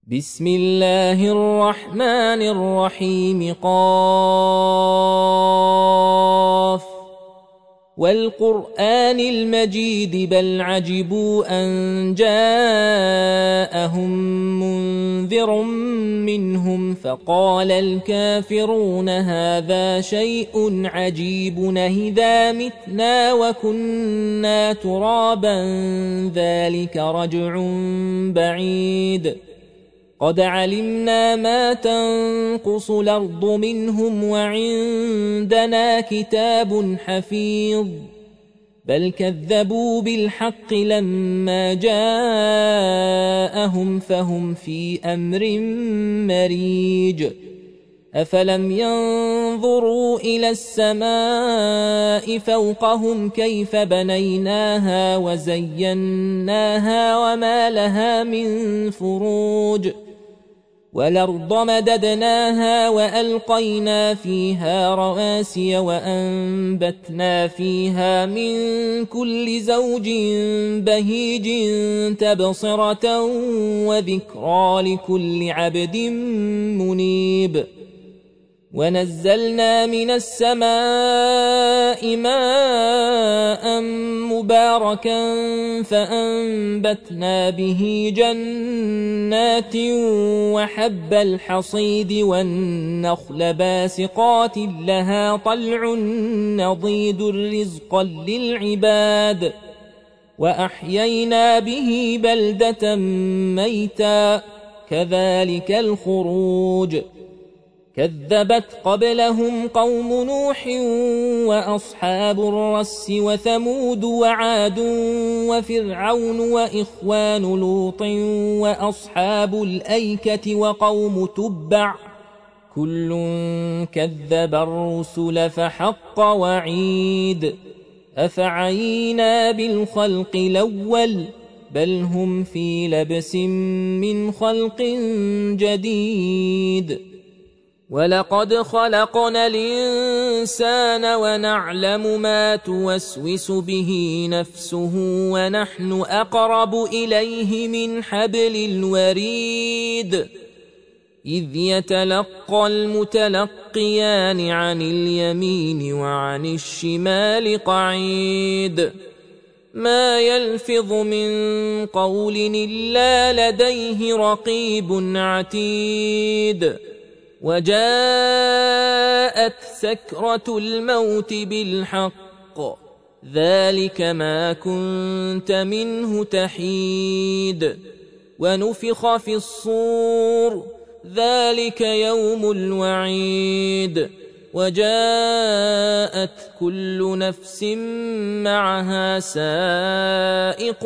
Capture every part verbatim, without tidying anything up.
بسم الله الرحمن الرحيم. قاف والقرآن المجيد بل عجبوا أن جاءهم منذر منهم فقال الكافرون هذا شيء عجيب أإذا متنا وكنا ترابا ذلك رجع بعيد قد علمنا ما تنقص الأرض منهم وعندنا كتاب حفيظ بل كذبوا بالحق لما جاءهم فهم في أمر مريج أفلم ينظروا إلى السماء فوقهم كيف بنيناها وزيناها وما لها من فروج والأرض مددناها وألقينا فيها رواسي وأنبتنا فيها من كل زوج بهيج تبصرة وذكرى لكل عبد منيب ونزلنا من السماء ماء مباركا فأنبتنا به جنات وحب الحصيد والنخل باسقات لها طلع نضيد رزقا للعباد وأحيينا به بلدة ميتا كذلك الخروج كذبت قبلهم قوم نوح وأصحاب الرس وثمود وعاد وفرعون وإخوان لوط وأصحاب الأيكة وقوم تبع كل كذب الرسل فحق وعيد أفعينا بالخلق الأول بل هم في لبس من خلق جديد ولقد خلقنا الإنسان ونعلم ما توسوس به نفسه ونحن أقرب إليه من حبل الوريد إذ يتلقى المتلقيان عن اليمين وعن الشمال قعيد ما يلفظ من قول إلا لديه رقيب عتيد وجاءت سكرة الموت بالحق ذلك ما كنت منه تحيد ونفخ في الصور ذلك يوم الوعيد وجاءت كل نفس معها سائق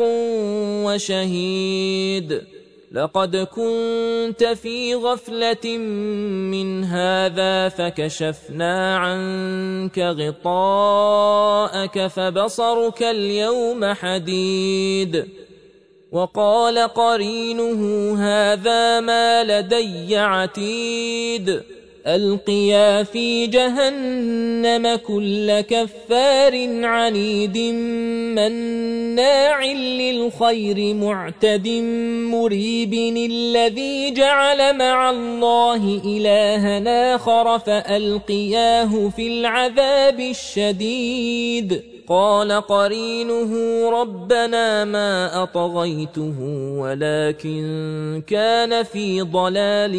وشهيد لقد كنت في غفلة من هذا فكشفنا عنك غطاءك فبصرك اليوم حديد وقال قرينه هذا ما لدي عتيد ألقيا في جهنم كل كفار عنيد مناع للخير معتد مريب الذي جعل مع الله إلها آخر فألقياه في العذاب الشديد قال قرينه ربنا ما أطغيته ولكن كان في ضلال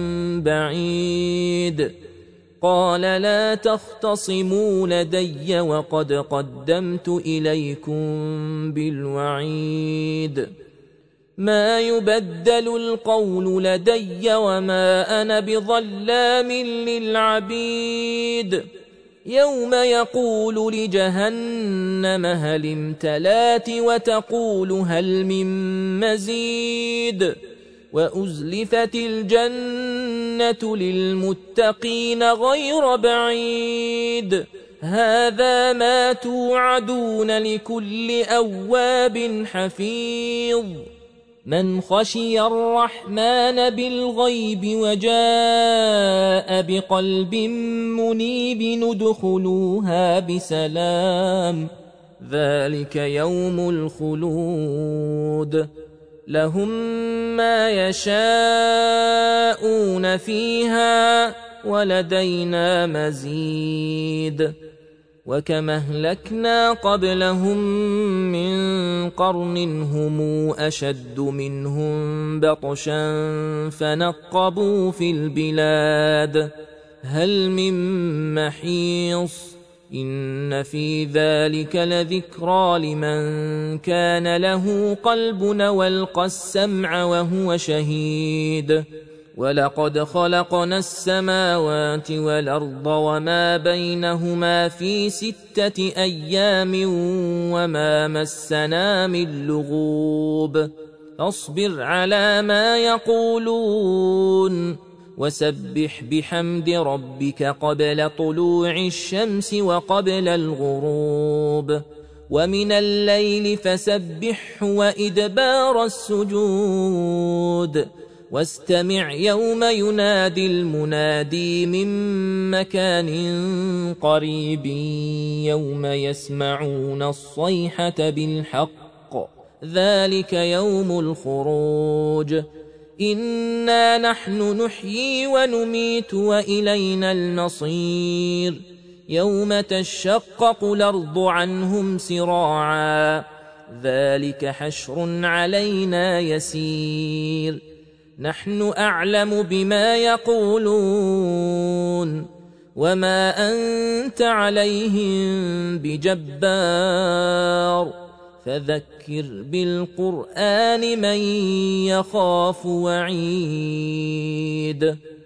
بعيد قال لا تختصموا لدي وقد قدمت إليكم بالوعيد ما يبدل القول لدي وما أنا بظلام للعبيد يوم يقول لجهنم هل امتلات وتقول هل من مزيد وأزلفت الجنة للمتقين غير بعيد هذا ما توعدون لكل أواب حفيظ من خشي الرحمن بالغيب وجاء بقلب منيب ندخلوها بسلام ذلك يوم الخلود لهم ما يشاءون فيها ولدينا مزيد وكما أهلكنا قبلهم من قرن هم أشد منهم بطشا فنقبوا في البلاد هل من محيص إن في ذلك لذكرى لمن كان له قلب والقى السمع وهو شهيد ولقد خلقنا السماوات والأرض وما بينهما في ستة أيام وما مسنا من لغوب فاصبر على ما يقولون وسبح بحمد ربك قبل طلوع الشمس وقبل الغروب ومن الليل فسبحه وإدبار السجود واستمع يوم ينادي المنادي من مكان قريب يوم يسمعون الصيحة بالحق ذلك يوم الخروج إنا نحن نحيي ونميت وإلينا المصير يوم تشقق الأرض عنهم سراعا ذلك حشر علينا يسير نحن أعلم بما يقولون وما أنت عليهم بجبار فذكر بالقرآن من يخاف وعيد